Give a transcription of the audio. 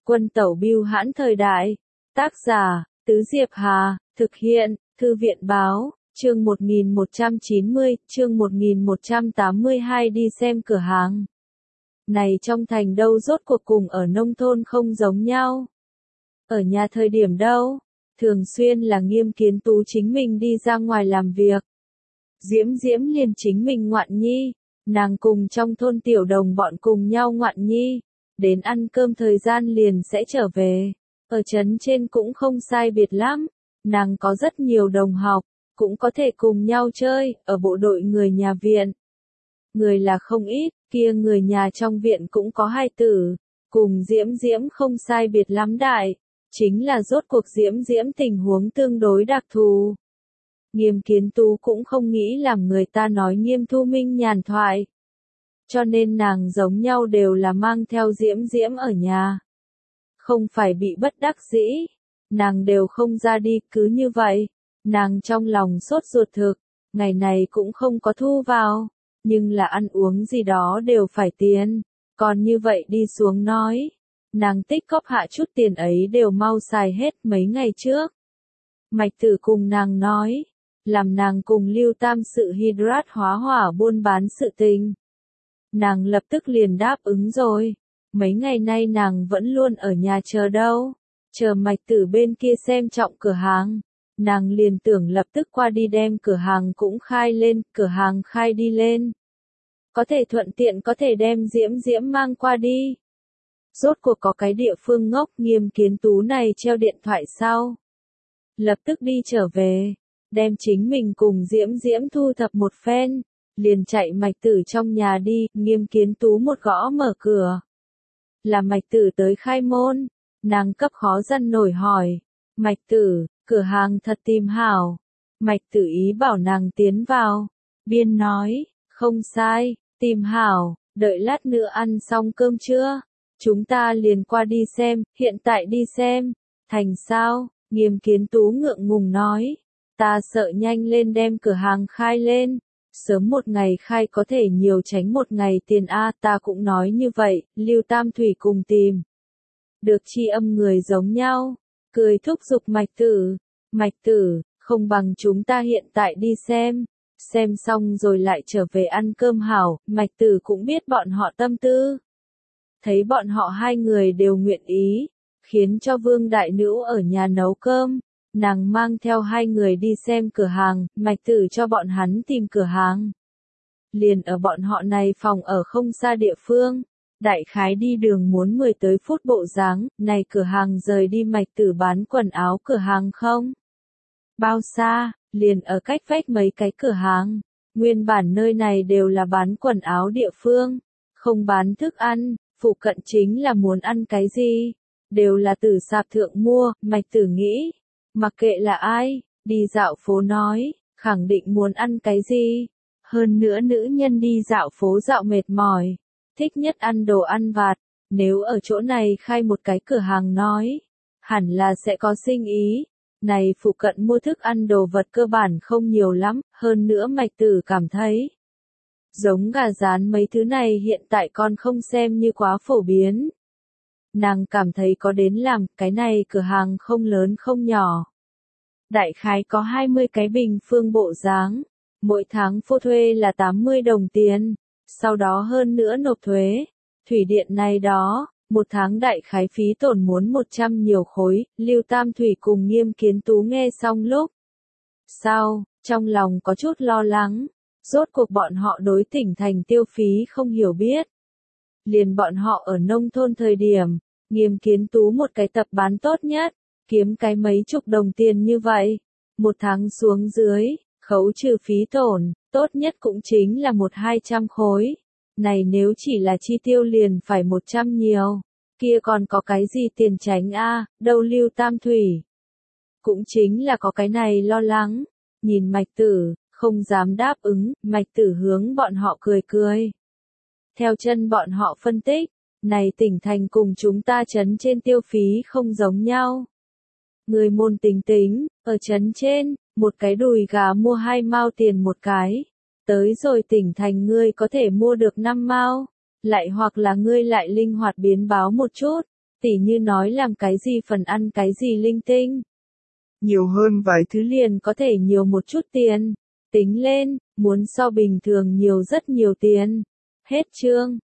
Quân tẩu bưu hãn thời đại. Tác giả, Tứ Diệp Hà, thực hiện, Thư viện báo, chương 1190, chương 1182 đi xem cửa hàng. Này trong thành đâu rốt cuộc cùng ở nông thôn không giống nhau. Ở nhà thời điểm đâu, thường xuyên là Nghiêm Kiến Tú chính mình đi ra ngoài làm việc. Diễm Diễm liền chính mình ngoạn nhi, nàng cùng trong thôn tiểu đồng bọn cùng nhau ngoạn nhi, đến ăn cơm thời gian liền sẽ trở về. Ở trấn trên cũng không sai biệt lắm, nàng có rất nhiều đồng học, cũng có thể cùng nhau chơi, ở bộ đội người nhà viện. Người là không ít, kia người nhà trong viện cũng có hai tử, cùng Diễm Diễm không sai biệt lắm đại, chính là rốt cuộc Diễm Diễm tình huống tương đối đặc thù. Nghiêm Kiến Tú cũng không nghĩ làm người ta nói Nghiêm Thu Minh nhàn thoại. Cho nên nàng giống nhau đều là mang theo Diễm Diễm ở nhà. Không phải bị bất đắc dĩ, nàng đều không ra đi, cứ như vậy. Nàng trong lòng sốt ruột thực, ngày này cũng không có thu vào, nhưng là ăn uống gì đó đều phải tiền. Còn như vậy đi xuống nói, nàng tích góp hạ chút tiền ấy đều mau xài hết mấy ngày trước. Mạch Tử cùng nàng nói, làm nàng cùng Lưu Tam sự hydrat hóa hỏa buôn bán sự tình. Nàng lập tức liền đáp ứng rồi. Mấy ngày nay nàng vẫn luôn ở nhà chờ đâu, chờ Mạch Tử bên kia xem trọng cửa hàng. Nàng liền tưởng lập tức qua đi đem cửa hàng cũng khai lên, cửa hàng khai đi lên. Có thể thuận tiện có thể đem Diễm Diễm mang qua đi. Rốt cuộc có cái địa phương ngốc Nghiêm Kiến Tú này treo điện thoại sau. Lập tức đi trở về, đem chính mình cùng Diễm Diễm thu thập một phen, liền chạy Mạch Tử trong nhà đi. Nghiêm Kiến Tú một gõ mở cửa. Là Mạch Tử tới khai môn, nàng cấp khó dằn nổi hỏi, Mạch Tử, cửa hàng thật tìm hảo. Mạch Tử ý bảo nàng tiến vào, biên nói, không sai, tìm hảo, đợi lát nữa ăn xong cơm trưa, chúng ta liền qua đi xem, hiện tại đi xem, thành sao? Nghiêm Kiến Tú ngượng ngùng nói, ta sợ nhanh lên đem cửa hàng khai lên. Sớm một ngày khai có thể nhiều tránh một ngày tiền a, ta cũng nói như vậy. Lưu Tam Thủy cùng tìm được tri âm người giống nhau, cười thúc giục Mạch Tử. Mạch Tử, không bằng chúng ta hiện tại đi xem xong rồi lại trở về ăn cơm hảo. Mạch Tử cũng biết bọn họ tâm tư, thấy bọn họ hai người đều nguyện ý, khiến cho Vương Đại Nữ ở nhà nấu cơm. Nàng mang theo hai người đi xem cửa hàng, Mạch Tử cho bọn hắn tìm cửa hàng. Liền ở bọn họ này phòng ở không xa địa phương, đại khái đi đường muốn 10 tới phút bộ dáng. Này cửa hàng rời đi Mạch Tử bán quần áo cửa hàng không bao xa, liền ở cách vách mấy cái cửa hàng. Nguyên bản nơi này đều là bán quần áo địa phương, không bán thức ăn, phụ cận chính là muốn ăn cái gì, đều là từ sạp thượng mua. Mạch Tử nghĩ, mặc kệ là ai, đi dạo phố nói, khẳng định muốn ăn cái gì. Hơn nữa nữ nhân đi dạo phố dạo mệt mỏi, thích nhất ăn đồ ăn vặt. Nếu ở chỗ này khai một cái cửa hàng nói, hẳn là sẽ có sinh ý. Này phụ cận mua thức ăn đồ vật cơ bản không nhiều lắm, hơn nữa Mạch Tử cảm thấy giống gà rán mấy thứ này hiện tại còn không xem như quá phổ biến. Nàng cảm thấy có đến làm, cái này cửa hàng không lớn không nhỏ. Đại khái có 20 cái bình phương bộ dáng, mỗi tháng phô thuê là 80 đồng tiền, sau đó hơn nữa nộp thuế, thủy điện này đó, một tháng đại khái phí tổn muốn 100 nhiều khối. Lưu Tam Thủy cùng Nghiêm Kiến Tú nghe xong lúc sau, trong lòng có chút lo lắng, rốt cuộc bọn họ đối tỉnh thành tiêu phí không hiểu biết. Liền bọn họ ở nông thôn thời điểm, Nghiêm Kiến Tú một cái tập bán tốt nhất, kiếm cái mấy chục đồng tiền như vậy, một tháng xuống dưới, khấu trừ phí tổn, tốt nhất cũng chính là 100-200 khối. Này nếu chỉ là chi tiêu liền phải 100 nhiều, kia còn có cái gì tiền tránh a, đâu. Lưu Tam Thủy cũng chính là có cái này lo lắng, nhìn Mạch Tử, không dám đáp ứng. Mạch Tử hướng bọn họ cười cười. Theo chân bọn họ phân tích, này tỉnh thành cùng chúng ta trấn trên tiêu phí không giống nhau. Người môn tính tính, ở trấn trên, một cái đùi gà mua 2 mao tiền một cái. Tới rồi tỉnh thành ngươi có thể mua được 5 mao. Lại hoặc là ngươi lại linh hoạt biến báo một chút, Tỉ như nói làm cái gì phần ăn cái gì linh tinh. Nhiều hơn vài Thứ liền có thể nhiều một chút tiền. Tính lên, muốn so bình thường nhiều rất nhiều tiền. Hết chương.